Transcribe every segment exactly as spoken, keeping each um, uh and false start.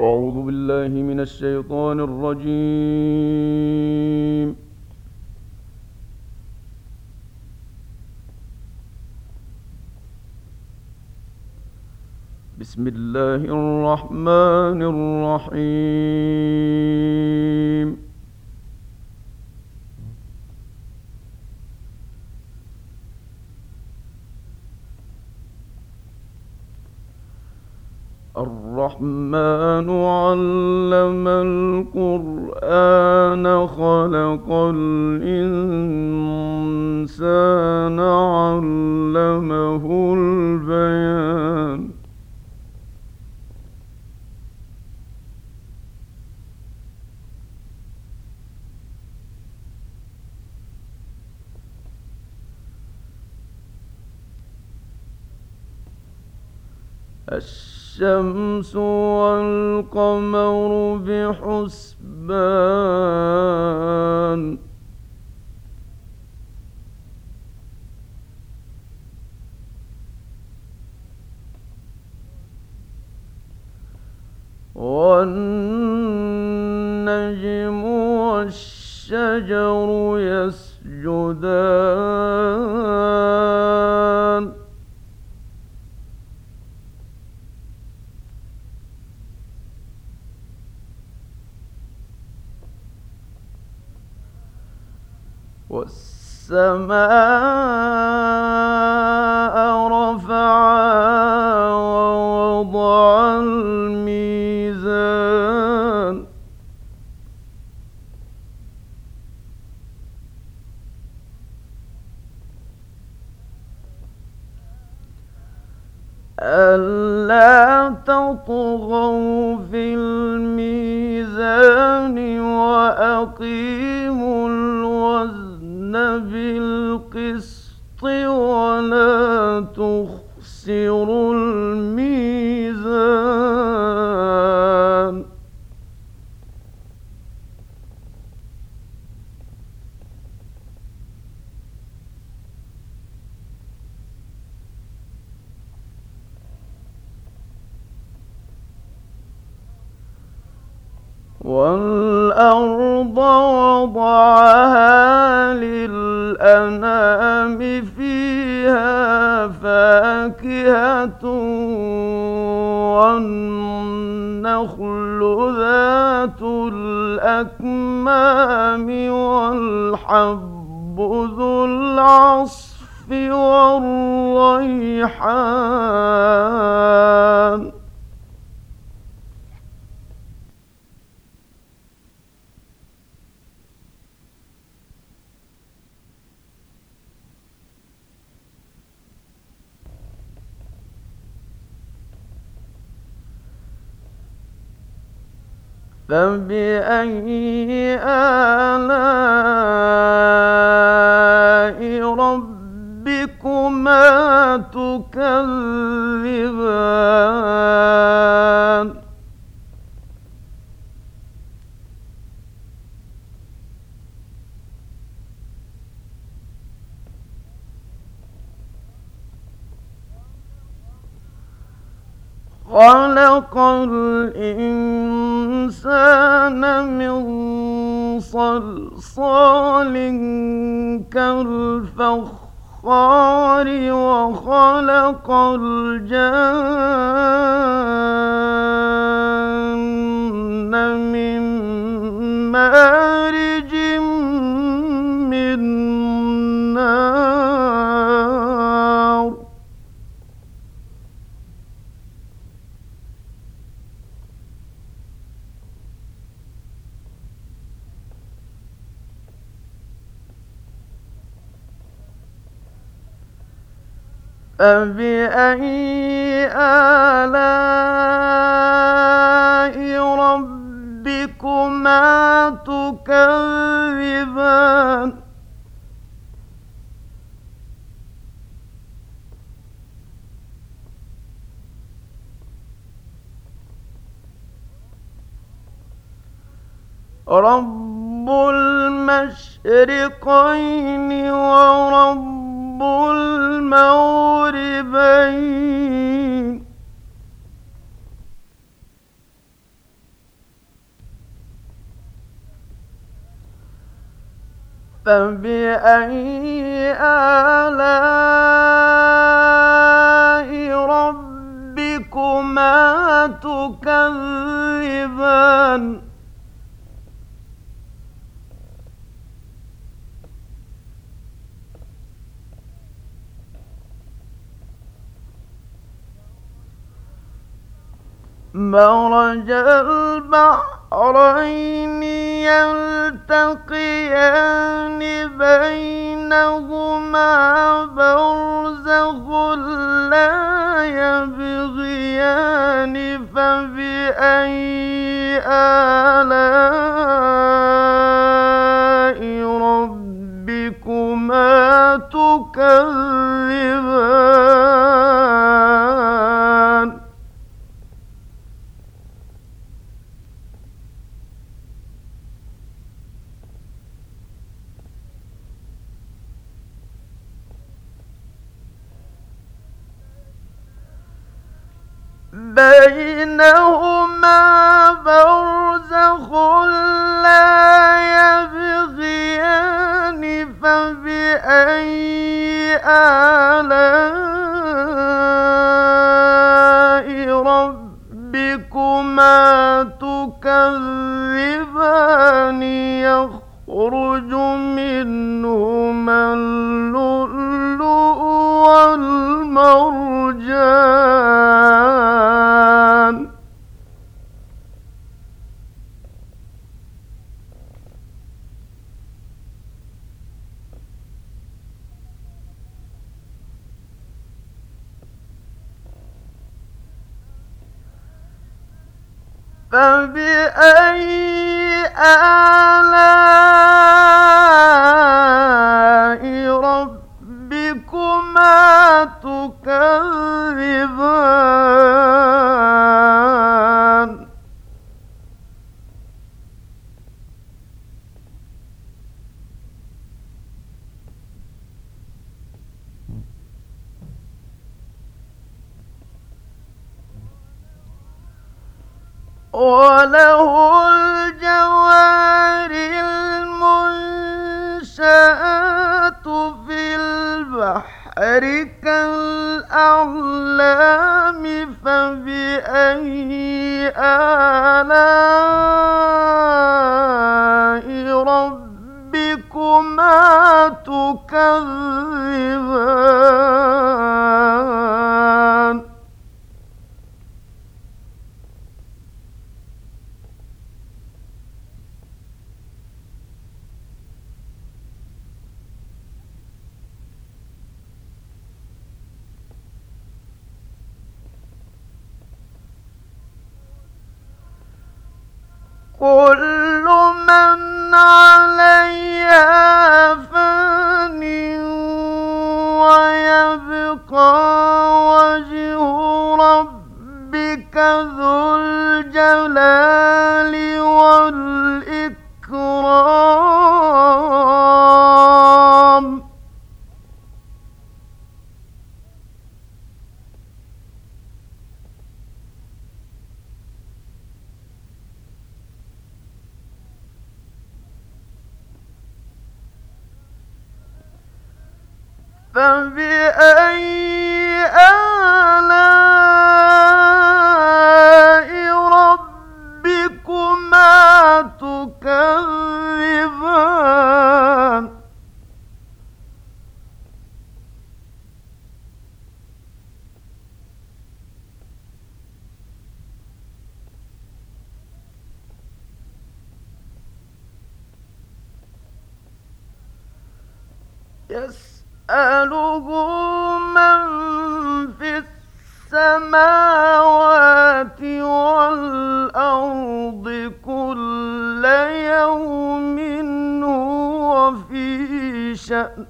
أعوذ بالله من الشيطان الرجيم. بسم الله الرحمن الرحيم. الرحمن علم القرآن خلق الإنسان علمه البيان. الشمس والقمر بحسبان. والنجم والشجر يسجدان. والسماء رفعها ووضع الميزان. ألا تطغوا في الميزان وأقيموا الوزن بالقسط ولا تخسروا الميزان. والأرض وضعها للأنام فيها فاكهة والنخل ذات الأكمام والحب ذو العصف والريحان. فبأي آلاء ربكما تكذبان. خلق الإنسان من صلصال كالفخار وخلق الجن من مارج من نار. فبأي آلاء ربكما تكذبان. رب المشرقين ورب المغربين. فبأي آلاء ربكما تكذبان مرج البحرين يلتقيان بينهما برزخ لا يبغيان فبأي آلاء ربكما تكذبان بينهما برزخ لا يبغيان فبأي آلاء ربكما تكذبان يخرج منهما اللؤلؤ والمرجان فبأي آلاء ربكما تكذبان وله الجوار المنشآت في البحر كالأعلام فبأي آلاء ربكما تكذبان كل من عليها فان ويبقى وجه ربك ذو الجلال والإكرام فبأي آلاء ربكما تكذبان يسأله من في السماوات والأرض كل يوم هو في شأن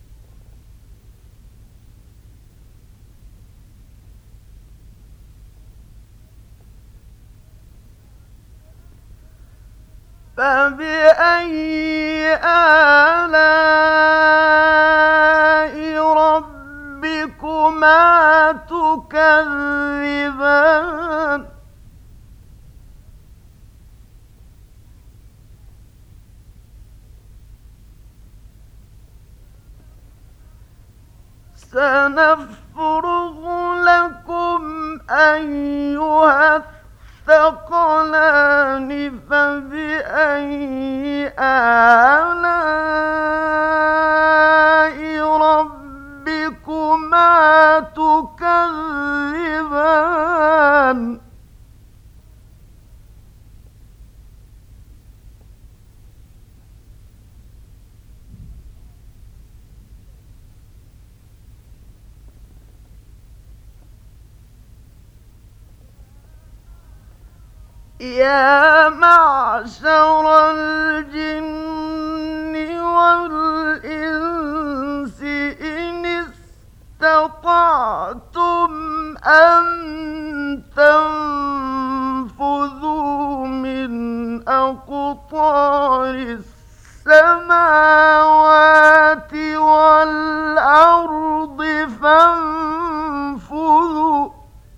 فبأي آلاء ربكما تكذبان سنفرغ لكم أيها الثقلان فبأي آلاء ربكما تكذبان يا معشر الجن والإنس إن استطعتم أن تنفذوا من أقطار السماوات والأرض فانفذوا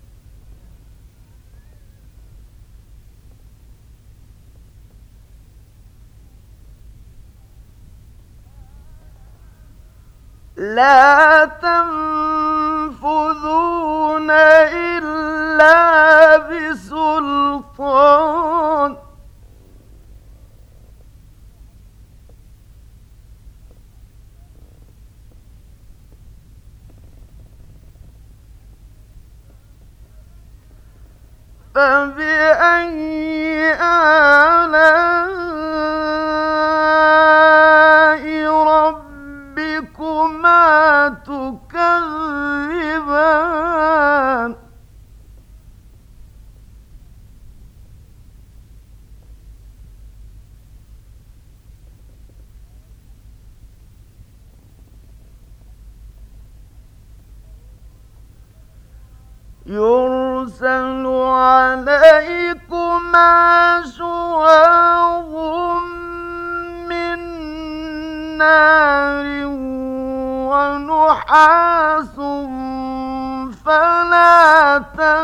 لا تنفذون إلا بسلطان فبأي آلاء ربكما تكذبان يرسل عليكما شواظ من نار ونحاس فلا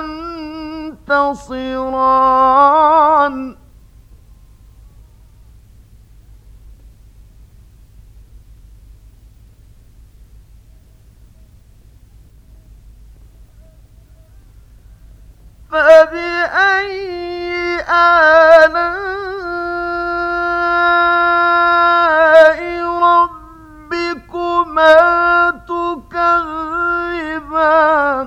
تنتصران فبأي آلاء ربكما تكذبان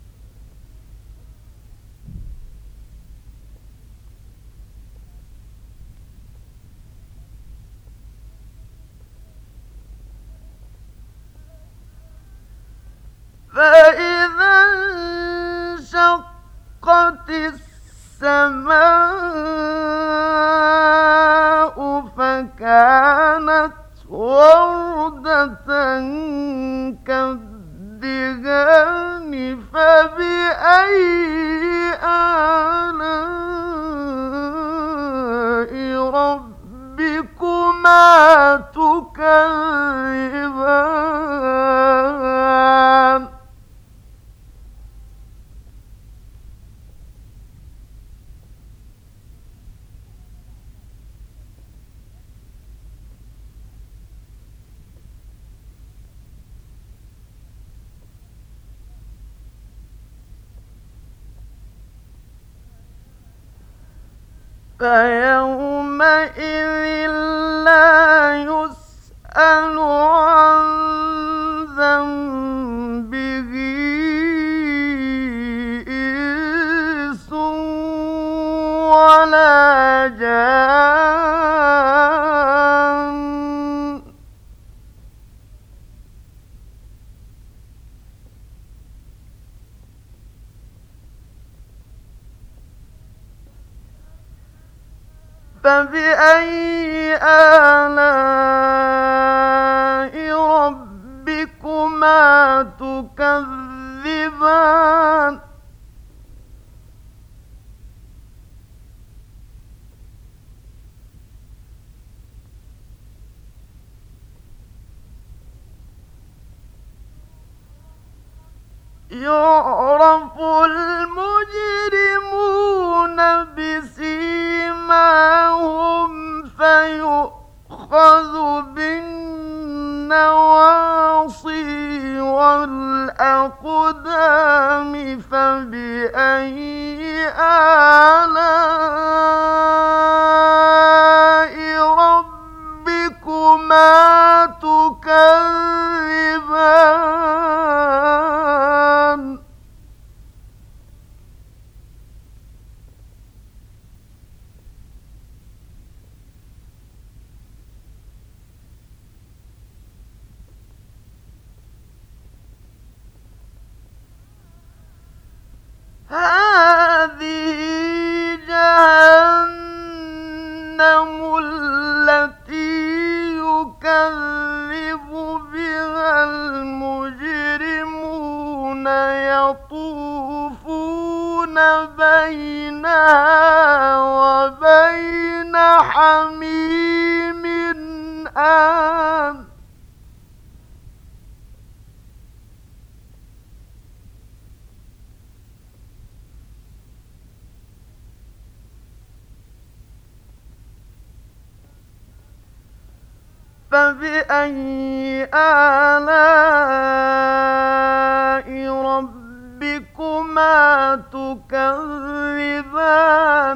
فإذا انشقت السماء فكانت وردة كالدهان فبأي آلاء ربكما تكذبان فيومئذ لا يسأل عن ذنبه إنس ولا جان فبأي آلاء ربكما تكذبان يعرف المجرمون بسيماهم فيؤخذ بالنواصي والأعناق الأنعام فبأي آلاء ربكما تكذبان هذه جهنم التي يكذب بها المجرمون يطوفون بينها وبين حميم آن فبأي آلاء ربكما تكذبان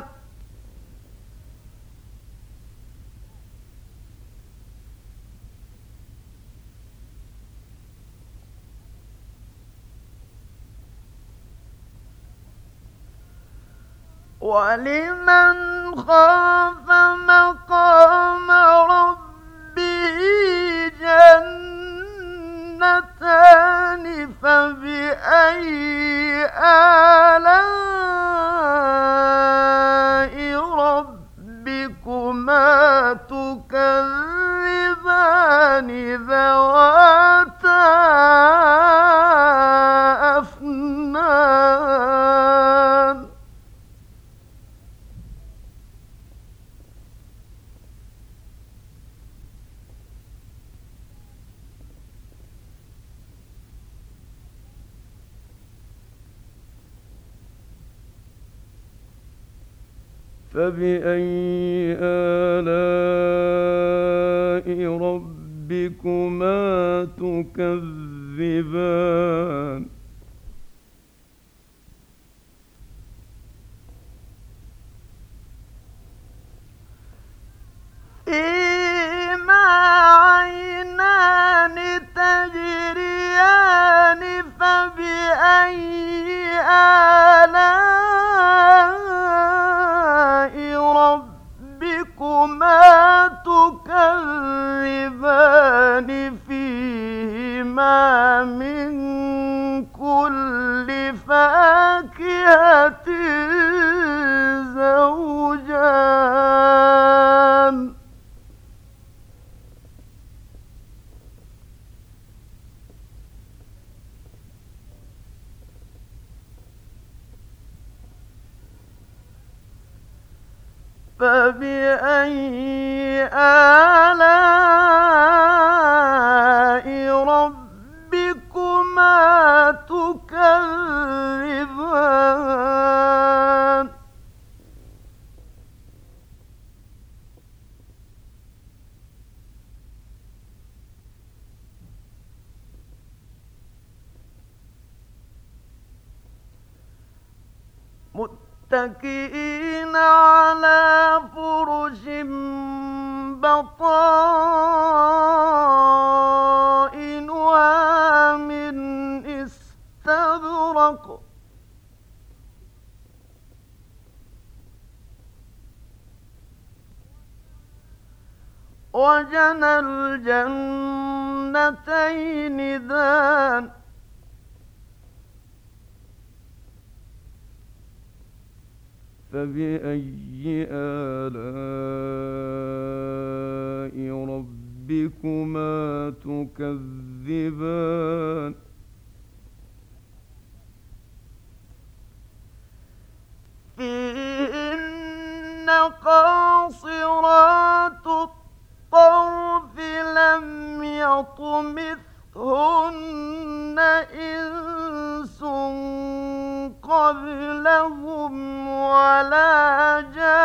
ولمن خاف مقام ربه جنتان فبأي آلاء ربكما تكذبان ذواتا أفنان فبأي آلاء ربكما تكذبان فيهما عينان تجريان فبأي آلاء ربكما تكذبان فيهما من كل فاكهة زوجان فبأي آلاء ربكما تكذبان متكئين على فرش بطائنها من استبرق وجنى الجنتين دان فبأي آلاء ربكما تكذبان فيهن قاصرات الطرف لم يطمثهن إنس قبلهم ولا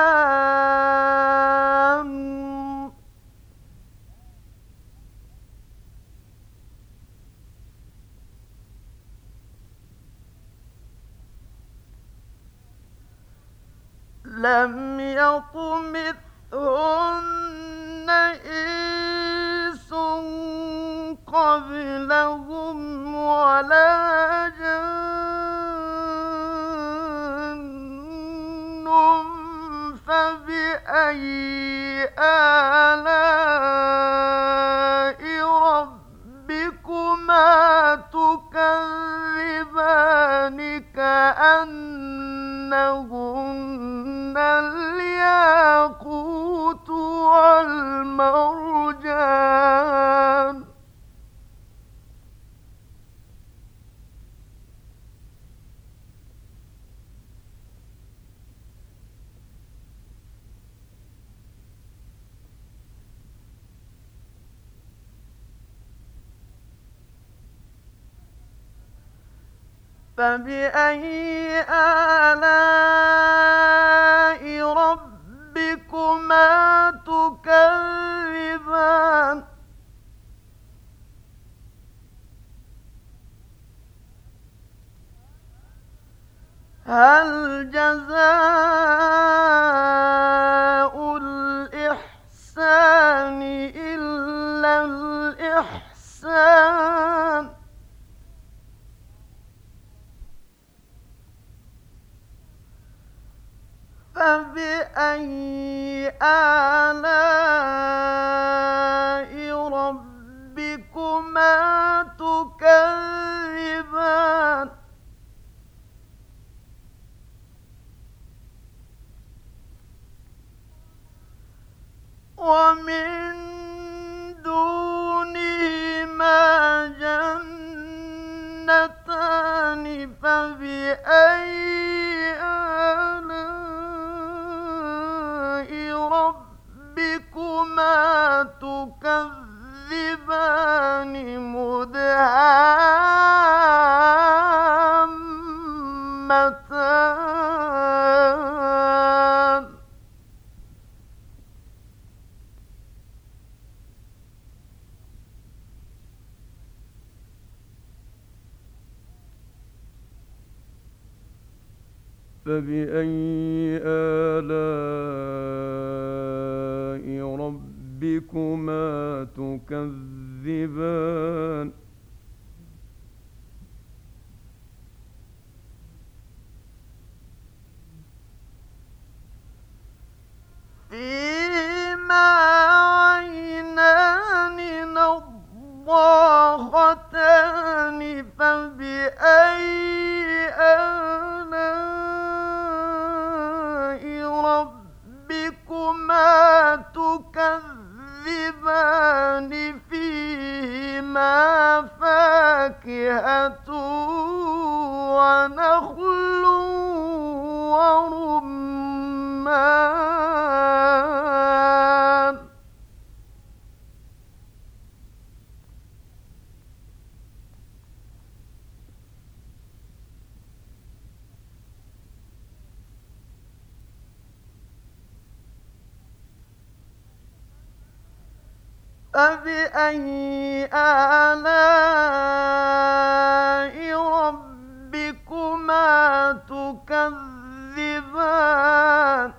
جان لم يطمثهن إنس قبلهم ولا جن فبأي آلاء ربكما تكذبان كأنهن الياقوت والمرجان فبأي آلاء ربكما تكذبان هل جزاء الإحسان إلا الإحسان فبأي آلاء ربكما تكذبان ومن دونهما جنتان فبأي آلاء ربكما تكذبان مدهامتان فبأي آلاء ربكما تكذبان فيهما عينان نضاختان فبأي آلاء ربكما تكذبان فيهما فاكهة ونخل ورمان فبأي آلاء ربكما تكذبان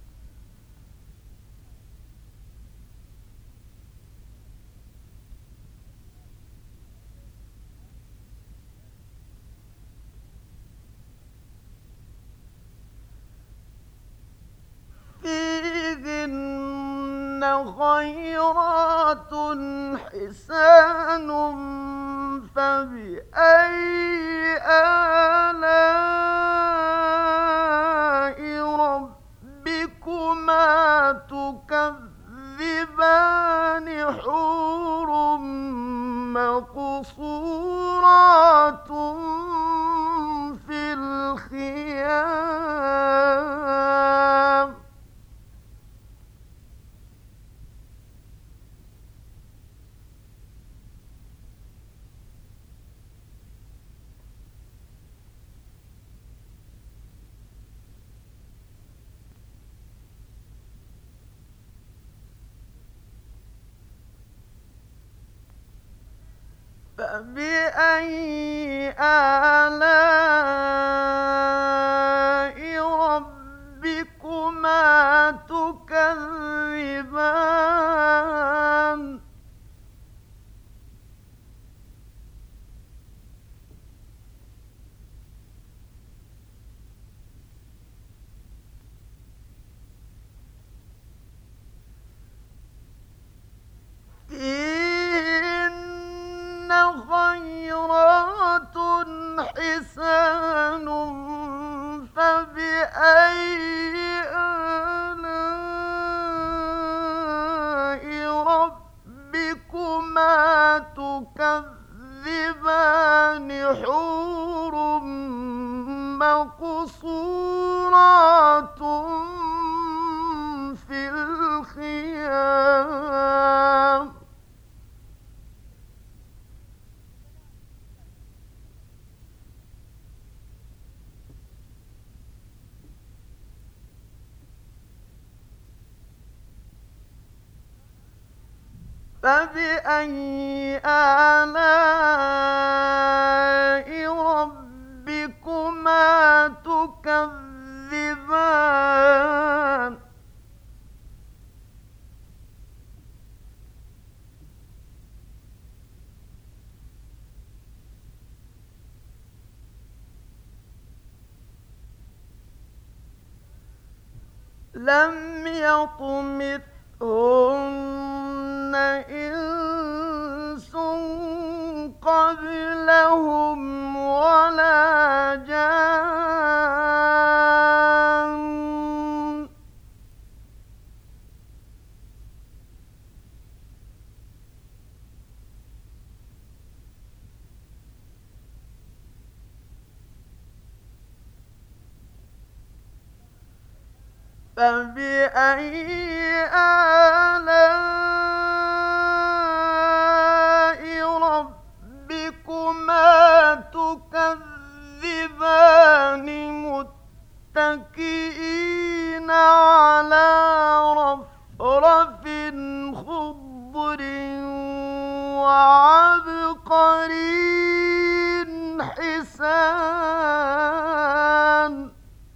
فيهن خيرات حسان فبأي آلاء ربكما تكذبان حور مقصورات في الخيام فبأي آلاء ربكما ربكما تكذبان حور مقصورات في الخيام فبأي آلاء ربكما تكذبان لم يطمثهن إنس قبلهم ولا جان فبأي آلاء ربكما تكذبان متكئين على رفرف خضر وعبقري حسان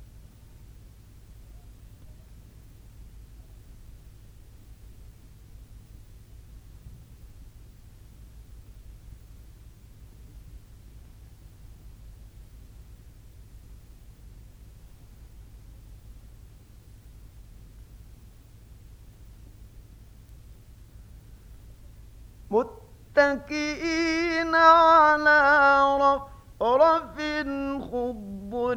متكئين على رفرف خضر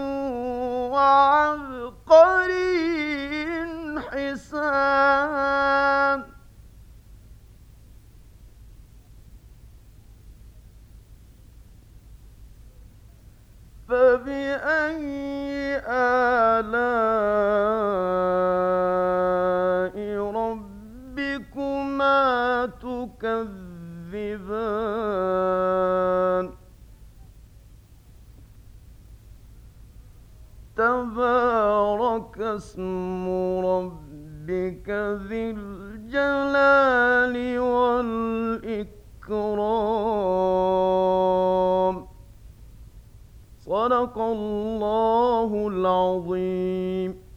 وعبقري حسان فبأي آلاء ربكما تكذبان تبارك اسم ربك ذي الجلال والإكرام صدق الله العظيم.